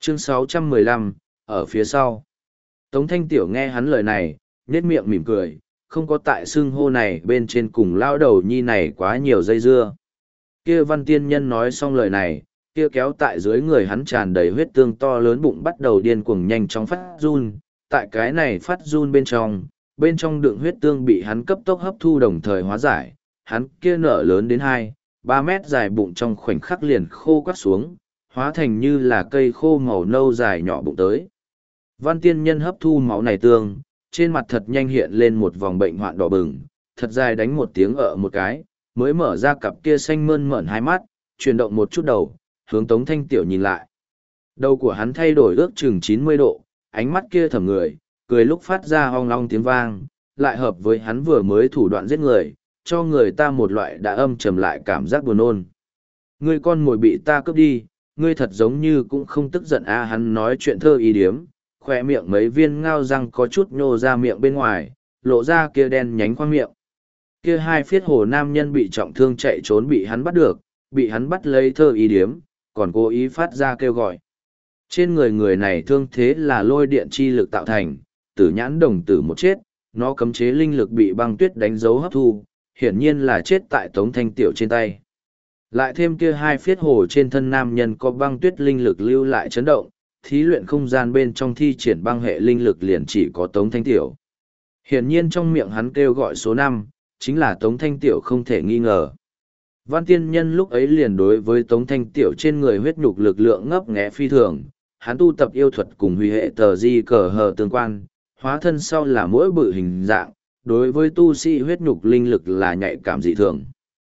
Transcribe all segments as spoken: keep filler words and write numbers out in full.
Chương sáu trăm mười lăm, ở phía sau. Tống Thanh Tiểu nghe hắn lời này, nhếch miệng mỉm cười, không có tại xưng hô này bên trên cùng lao đầu nhi này quá nhiều dây dưa. Kia văn tiên nhân nói xong lời này, kia kéo tại dưới người hắn tràn đầy huyết tương to lớn bụng bắt đầu điên cuồng nhanh chóng phát run, tại cái này phát run bên trong, bên trong đựng huyết tương bị hắn cấp tốc hấp thu đồng thời hóa giải, hắn kia nở lớn đến hai, ba mét dài bụng trong khoảnh khắc liền khô quắt xuống, hóa thành như là cây khô màu nâu dài nhỏ bụng tới. Văn tiên nhân hấp thu máu này tương, trên mặt thật nhanh hiện lên một vòng bệnh hoạn đỏ bừng, thật dài đánh một tiếng ợ một cái, mới mở ra cặp kia xanh mơn mởn hai mắt, chuyển động một chút đầu, hướng Tống Thanh Tiểu nhìn lại. Đầu của hắn thay đổi ước chừng chín mươi độ, ánh mắt kia thầm người, cười lúc phát ra ong long tiếng vang, lại hợp với hắn vừa mới thủ đoạn giết người, cho người ta một loại đã âm trầm lại cảm giác buồn nôn. Ngươi con mồi bị ta cướp đi, ngươi thật giống như cũng không tức giận a. Hắn nói chuyện thơ ý điếm, khoe miệng mấy viên ngao răng có chút nhô ra miệng bên ngoài, lộ ra kia đen nhánh khoang miệng. Kia hai phiết hồ nam nhân bị trọng thương chạy trốn bị hắn bắt được, bị hắn bắt lấy thơ ý điếm, còn cố ý phát ra kêu gọi. Trên người người này thương thế là lôi điện chi lực tạo thành, tử nhãn đồng tử một chết, nó cấm chế linh lực bị băng tuyết đánh dấu hấp thu, hiển nhiên là chết tại Tống Thanh Tiểu trên tay. Lại thêm kia hai phiết hồ trên thân nam nhân có băng tuyết linh lực lưu lại chấn động, thí luyện không gian bên trong thi triển băng hệ linh lực liền chỉ có Tống Thanh Tiểu. Hiển nhiên trong miệng hắn kêu gọi số năm, chính là Tống Thanh Tiểu không thể nghi ngờ. Văn tiên nhân lúc ấy liền đối với Tống Thanh Tiểu trên người huyết nhục lực lượng ngấp nghé phi thường, hắn tu tập yêu thuật cùng huy hệ tờ di cờ hờ tương quan, hóa thân sau là mỗi bự hình dạng, đối với tu sĩ huyết nhục linh lực là nhạy cảm dị thường.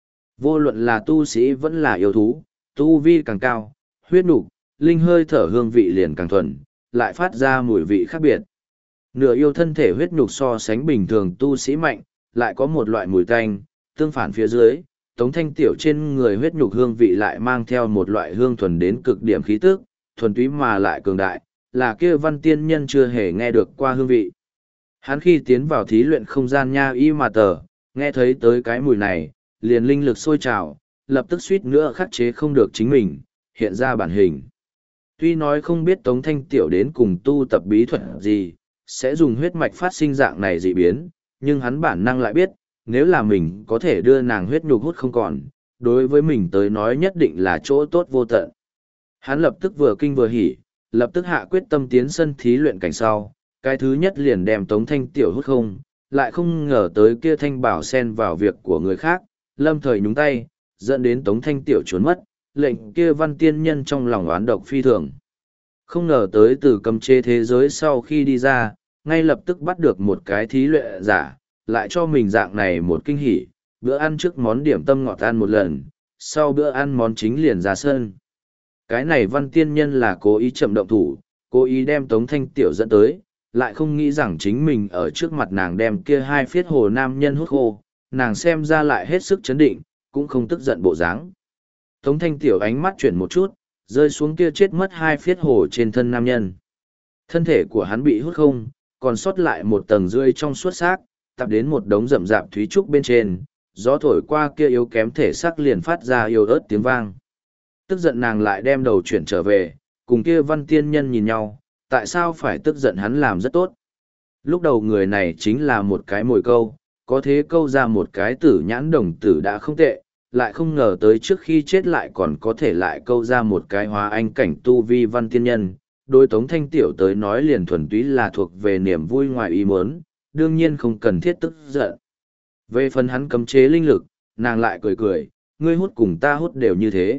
Vô luận là tu sĩ vẫn là yêu thú, tu vi càng cao, huyết nhục, linh hơi thở hương vị liền càng thuần, lại phát ra mùi vị khác biệt. Nửa yêu thân thể huyết nhục so sánh bình thường tu sĩ mạnh, lại có một loại mùi tanh, tương phản phía dưới, Tống Thanh Tiểu trên người huyết nhục hương vị lại mang theo một loại hương thuần đến cực điểm khí tức, thuần túy mà lại cường đại, là kia văn tiên nhân chưa hề nghe được qua hương vị. Hắn khi tiến vào thí luyện không gian nha y mà tờ, nghe thấy tới cái mùi này, liền linh lực sôi trào, lập tức suýt nữa khắc chế không được chính mình, hiện ra bản hình. Tuy nói không biết Tống Thanh Tiểu đến cùng tu tập bí thuật gì, sẽ dùng huyết mạch phát sinh dạng này dị biến, nhưng hắn bản năng lại biết, nếu là mình có thể đưa nàng huyết nhục hút không còn, đối với mình tới nói nhất định là chỗ tốt vô tận. Hắn lập tức vừa kinh vừa hỉ, lập tức hạ quyết tâm tiến sân thí luyện cảnh sau, cái thứ nhất liền đem Tống Thanh Tiểu hút không, lại không ngờ tới kia Thanh Bảo xen vào việc của người khác, lâm thời nhúng tay, dẫn đến Tống Thanh Tiểu trốn mất, lệnh kia văn tiên nhân trong lòng oán độc phi thường. Không ngờ tới từ cấm chế thế giới sau khi đi ra, ngay lập tức bắt được một cái thí luyện giả, lại cho mình dạng này một kinh hỉ, bữa ăn trước món điểm tâm ngọt ăn một lần, sau bữa ăn món chính liền ra sân. Cái này văn tiên nhân là cố ý chậm động thủ, cố ý đem Tống Thanh Tiểu dẫn tới, lại không nghĩ rằng chính mình ở trước mặt nàng đem kia hai phiết hồ nam nhân hút khô, nàng xem ra lại hết sức chấn định, cũng không tức giận bộ dáng. Tống Thanh Tiểu ánh mắt chuyển một chút, rơi xuống kia chết mất hai phiết hồ trên thân nam nhân. Thân thể của hắn bị hút không, còn sót lại một tầng rươi trong suốt xác, tập đến một đống rậm rạp thúy trúc bên trên, gió thổi qua kia yếu kém thể xác liền phát ra yếu ớt tiếng vang. Tức giận nàng lại đem đầu chuyển trở về, cùng kia văn tiên nhân nhìn nhau, tại sao phải tức giận hắn làm rất tốt. Lúc đầu người này chính là một cái mồi câu, có thế câu ra một cái tử nhãn đồng tử đã không tệ, lại không ngờ tới trước khi chết lại còn có thể lại câu ra một cái hóa anh cảnh tu vi văn tiên nhân. Đối Tống Thanh Tiểu tới nói liền thuần túy là thuộc về niềm vui ngoài ý muốn, đương nhiên không cần thiết tức giận. Về phần hắn cấm chế linh lực, nàng lại cười cười, ngươi hút cùng ta hút đều như thế.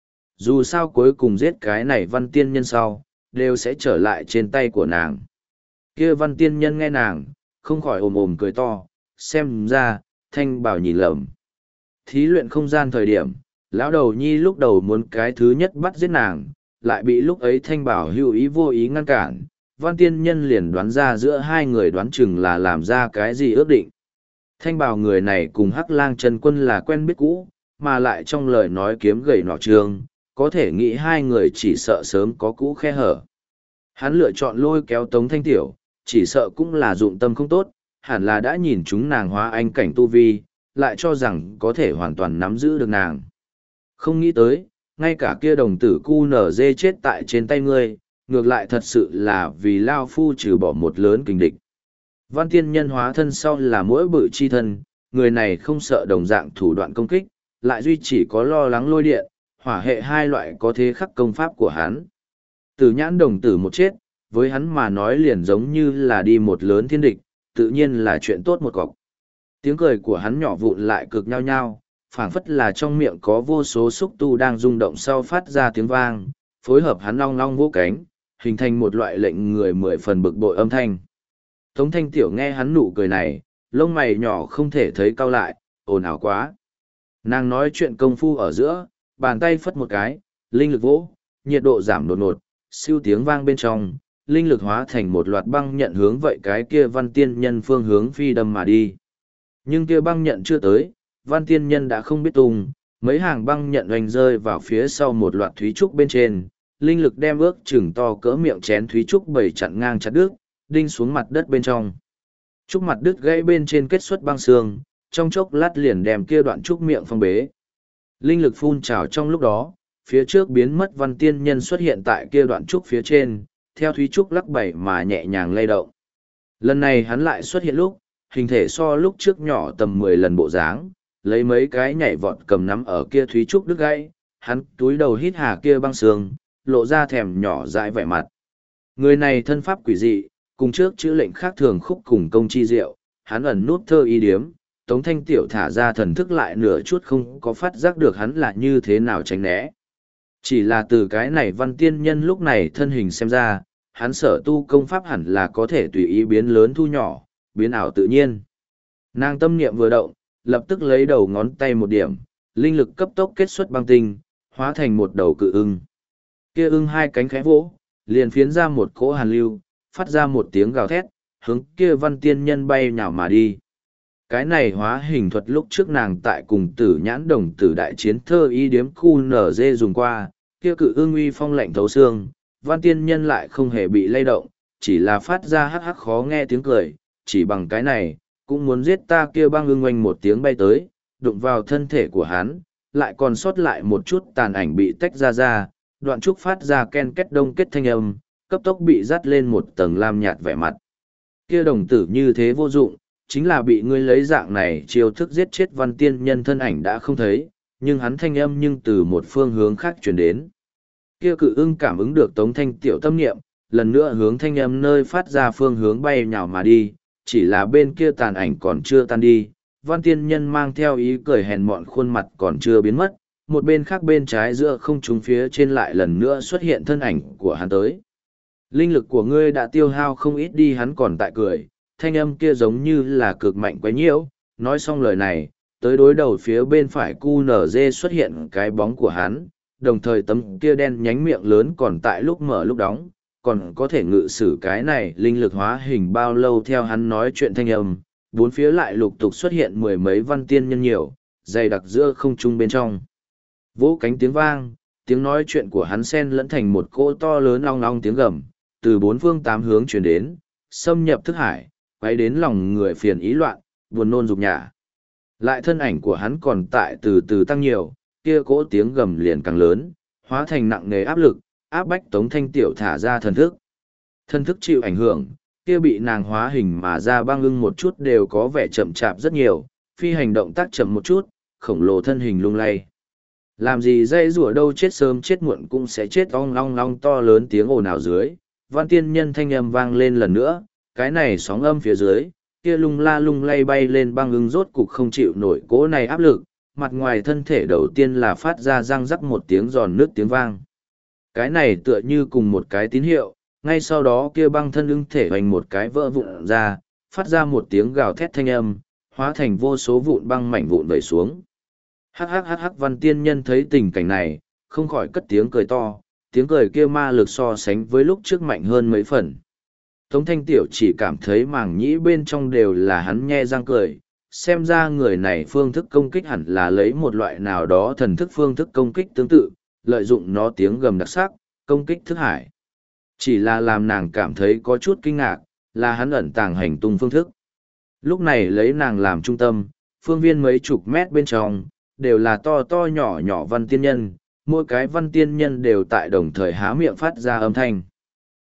Dù sao cuối cùng giết cái này văn tiên nhân sau, đều sẽ trở lại trên tay của nàng. Kia văn tiên nhân nghe nàng, không khỏi ồm ồm cười to, xem ra, Thanh Bảo nhìn lầm. Thí luyện không gian thời điểm, lão đầu nhi lúc đầu muốn cái thứ nhất bắt giết nàng, lại bị lúc ấy Thanh Bảo hữu ý vô ý ngăn cản. Văn tiên nhân liền đoán ra giữa hai người đoán chừng là làm ra cái gì ước định. Thanh Bảo người này cùng Hắc Lang Chân Quân là quen biết cũ, mà lại trong lời nói kiếm gầy nọ trường, có thể nghĩ hai người chỉ sợ sớm có cũ khe hở. Hắn lựa chọn lôi kéo Tống Thanh Tiểu, chỉ sợ cũng là dụng tâm không tốt, hẳn là đã nhìn chúng nàng hóa anh cảnh tu vi, lại cho rằng có thể hoàn toàn nắm giữ được nàng. Không nghĩ tới, ngay cả kia đồng tử cu nở dê chết tại trên tay ngươi, ngược lại thật sự là vì Lao Phu trừ bỏ một lớn kình địch. Văn tiên nhân hóa thân sau là mỗi bự chi thân, người này không sợ đồng dạng thủ đoạn công kích, lại duy chỉ có lo lắng lôi điện, hỏa hệ hai loại có thế khắc công pháp của hắn. Tử nhãn đồng tử một chết, với hắn mà nói liền giống như là đi một lớn thiên địch, tự nhiên là chuyện tốt một cọc. Tiếng cười của hắn nhỏ vụn lại cực nhao nhao, phảng phất là trong miệng có vô số xúc tu đang rung động sau phát ra tiếng vang, phối hợp hắn long long vỗ cánh, hình thành một loại lệnh người mười phần bực bội âm thanh. Tống Thanh Tiểu nghe hắn nụ cười này, lông mày nhỏ không thể thấy cau lại, ồn ào quá. Nàng nói chuyện công phu ở giữa, bàn tay phất một cái, linh lực vỗ, nhiệt độ giảm đột ngột, siêu tiếng vang bên trong, linh lực hóa thành một loạt băng nhận hướng vậy cái kia văn tiên nhân phương hướng phi đâm mà đi. Nhưng kia băng nhận chưa tới, văn tiên nhân đã không biết tung, mấy hàng băng nhận oanh rơi vào phía sau một loạt thúy trúc bên trên, linh lực đem ước chừng to cỡ miệng chén thúy trúc bảy chặn ngang chặt đứt, đinh xuống mặt đất bên trong. Trúc mặt đứt gãy bên trên kết xuất băng xương, trong chốc lát liền đem kia đoạn trúc miệng phong bế. Linh lực phun trào trong lúc đó, phía trước biến mất văn tiên nhân xuất hiện tại kia đoạn trúc phía trên, theo thúy trúc lắc bảy mà nhẹ nhàng lay động. Lần này hắn lại xuất hiện lúc, hình thể so lúc trước nhỏ tầm mười lần bộ dáng, lấy mấy cái nhảy vọt cầm nắm ở kia thúy trúc đứt gãy, hắn túi đầu hít hà kia băng sương, lộ ra thèm nhỏ dại vẻ mặt. Người này thân pháp quỷ dị, cùng trước chữ lệnh khác thường khúc cùng công chi diệu, hắn ẩn nút thơ y điếm, Tống Thanh Tiểu thả ra thần thức lại nửa chút không có phát giác được hắn là như thế nào tránh né. Chỉ là từ cái này văn tiên nhân lúc này thân hình xem ra, hắn sở tu công pháp hẳn là có thể tùy ý biến lớn thu nhỏ, biến ảo tự nhiên. Nàng tâm niệm vừa động, lập tức lấy đầu ngón tay một điểm, linh lực cấp tốc kết xuất băng tinh, hóa thành một đầu cự ưng. Kia ưng hai cánh khẽ vỗ, liền phiến ra một cỗ hàn lưu, phát ra một tiếng gào thét, hướng kia văn tiên nhân bay nhào mà đi. Cái này hóa hình thuật lúc trước nàng tại cùng tử nhãn đồng tử đại chiến thơ y điếm khu nở dê dùng qua, kia cự ưng uy phong lạnh thấu xương, văn tiên nhân lại không hề bị lay động, chỉ là phát ra hắc hắc khó nghe tiếng cười, chỉ bằng cái này, cũng muốn giết ta. Kia băng ưng oanh một tiếng bay tới, đụng vào thân thể của hắn, lại còn sót lại một chút tàn ảnh bị tách ra ra, đoạn trúc phát ra ken kết đông kết thanh âm, cấp tốc bị dắt lên một tầng lam nhạt vẻ mặt. Kia đồng tử như thế vô dụng, chính là bị ngươi lấy dạng này chiêu thức giết chết văn tiên nhân thân ảnh đã không thấy, nhưng hắn thanh âm nhưng từ một phương hướng khác truyền đến. Kia cự ưng cảm ứng được Tống Thanh Tiểu tâm niệm, lần nữa hướng thanh âm nơi phát ra phương hướng bay nhào mà đi, chỉ là bên kia tàn ảnh còn chưa tan đi, văn tiên nhân mang theo ý cười hèn mọn khuôn mặt còn chưa biến mất, một bên khác bên trái giữa không trung phía trên lại lần nữa xuất hiện thân ảnh của hắn tới. Linh lực của ngươi đã tiêu hao không ít đi, hắn còn tại cười, thanh âm kia giống như là cực mạnh quấy nhiễu, nói xong lời này, tới đối đầu phía bên phải cu nở dê xuất hiện cái bóng của hắn, đồng thời tấm kia đen nhánh miệng lớn còn tại lúc mở lúc đóng, còn có thể ngự sử cái này linh lực hóa hình bao lâu. Theo hắn nói chuyện thanh âm, bốn phía lại lục tục xuất hiện mười mấy văn tiên nhân nhiều, dày đặc giữa không trung bên trong. Vỗ cánh tiếng vang, tiếng nói chuyện của hắn xen lẫn thành một cỗ to lớn long long tiếng gầm, từ bốn phương tám hướng truyền đến, xâm nhập thức hải, quấy đến lòng người phiền ý loạn, buồn nôn dục nhả. Lại thân ảnh của hắn còn tại từ từ tăng nhiều, kia cỗ tiếng gầm liền càng lớn, hóa thành nặng nề áp lực, áp bách Tống Thanh Tiểu thả ra thần thức. Thần thức chịu ảnh hưởng, kia bị nàng hóa hình mà ra băng ưng một chút đều có vẻ chậm chạp rất nhiều, phi hành động tác chậm một chút, khổng lồ thân hình lung lay. Làm gì dây rùa đâu, chết sớm chết muộn cũng sẽ chết. Ong long long to lớn tiếng ồn ào dưới, văn tiên nhân thanh âm vang lên lần nữa, cái này sóng âm phía dưới, kia lung la lung lay bay lên băng ưng rốt cục không chịu nổi cỗ này áp lực, mặt ngoài thân thể đầu tiên là phát ra răng rắc một tiếng giòn nước tiếng vang. Cái này tựa như cùng một cái tín hiệu, ngay sau đó kia băng thân ưng thể hoành một cái vỡ vụn ra, phát ra một tiếng gào thét thanh âm, hóa thành vô số vụn băng mảnh vụn vẩy xuống. Hắc hắc hắc hắc, văn tiên nhân thấy tình cảnh này, không khỏi cất tiếng cười to, tiếng cười kia ma lực so sánh với lúc trước mạnh hơn mấy phần. Tống Thanh Tiểu chỉ cảm thấy màng nhĩ bên trong đều là hắn nhe răng cười, xem ra người này phương thức công kích hẳn là lấy một loại nào đó thần thức phương thức công kích tương tự, lợi dụng nó tiếng gầm đặc sắc, công kích thức hải. Chỉ là làm nàng cảm thấy có chút kinh ngạc, là hắn ẩn tàng hành tung phương thức. Lúc này lấy nàng làm trung tâm, phương viên mấy chục mét bên trong, đều là to to nhỏ nhỏ văn tiên nhân, mỗi cái văn tiên nhân đều tại đồng thời há miệng phát ra âm thanh.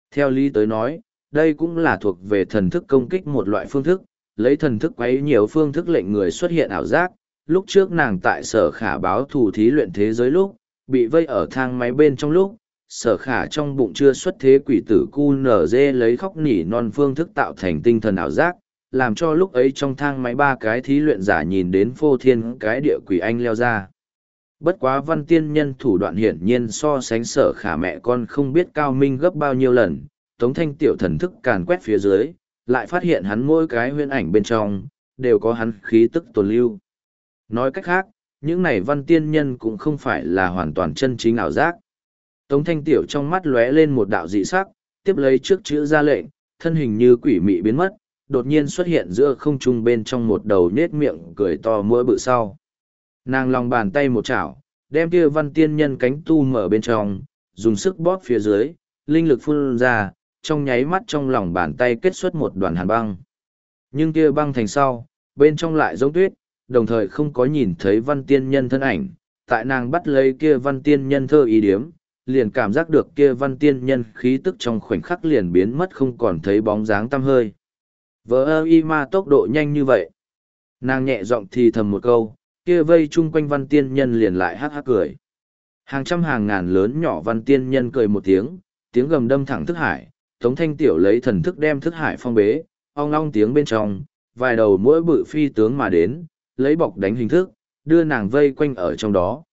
Theo lý tới nói, đây cũng là thuộc về thần thức công kích một loại phương thức, lấy thần thức quấy nhiều phương thức lệnh người xuất hiện ảo giác. Lúc trước nàng tại sở khả báo thù thí luyện thế giới lúc, bị vây ở thang máy bên trong lúc, sở khả trong bụng chưa xuất thế quỷ tử cu nở dê lấy khóc nỉ non phương thức tạo thành tinh thần ảo giác, làm cho lúc ấy trong thang máy ba cái thí luyện giả nhìn đến phô thiên cái địa quỷ anh leo ra. Bất quá văn tiên nhân thủ đoạn hiển nhiên so sánh sở khả mẹ con không biết cao minh gấp bao nhiêu lần, tống thanh tiểu thần thức càn quét phía dưới, lại phát hiện hắn mỗi cái huyễn ảnh bên trong, đều có hắn khí tức tồn lưu. Nói cách khác, những này văn tiên nhân cũng không phải là hoàn toàn chân chính ảo giác. Tống thanh tiểu trong mắt lóe lên một đạo dị sắc, tiếp lấy trước chữ ra lệnh, thân hình như quỷ mị biến mất, đột nhiên xuất hiện giữa không trung bên trong một đầu nết miệng cười to mũi bự sau. Nàng lòng bàn tay một chảo, đem kia văn tiên nhân cánh tu mở bên trong, dùng sức bóp phía dưới, linh lực phun ra, trong nháy mắt trong lòng bàn tay kết xuất một đoàn hàn băng. Nhưng kia băng thành sau, bên trong lại giống tuyết, đồng thời không có nhìn thấy văn tiên nhân thân ảnh, tại nàng bắt lấy kia văn tiên nhân thơ ý điếm, liền cảm giác được kia văn tiên nhân khí tức trong khoảnh khắc liền biến mất không còn thấy bóng dáng tăm hơi. Vỡ ơ y ma tốc độ nhanh như vậy. Nàng nhẹ giọng thì thầm một câu, kia vây chung quanh văn tiên nhân liền lại hắc hắc cười. Hàng trăm hàng ngàn lớn nhỏ văn tiên nhân cười một tiếng, tiếng gầm đâm thẳng thức hải, Tống Thanh Tiểu lấy thần thức đem thức hải phong bế, ong ong tiếng bên trong, vài đầu mỗi bự phi tướng mà đến, lấy bọc đánh hình thức, đưa nàng vây quanh ở trong đó.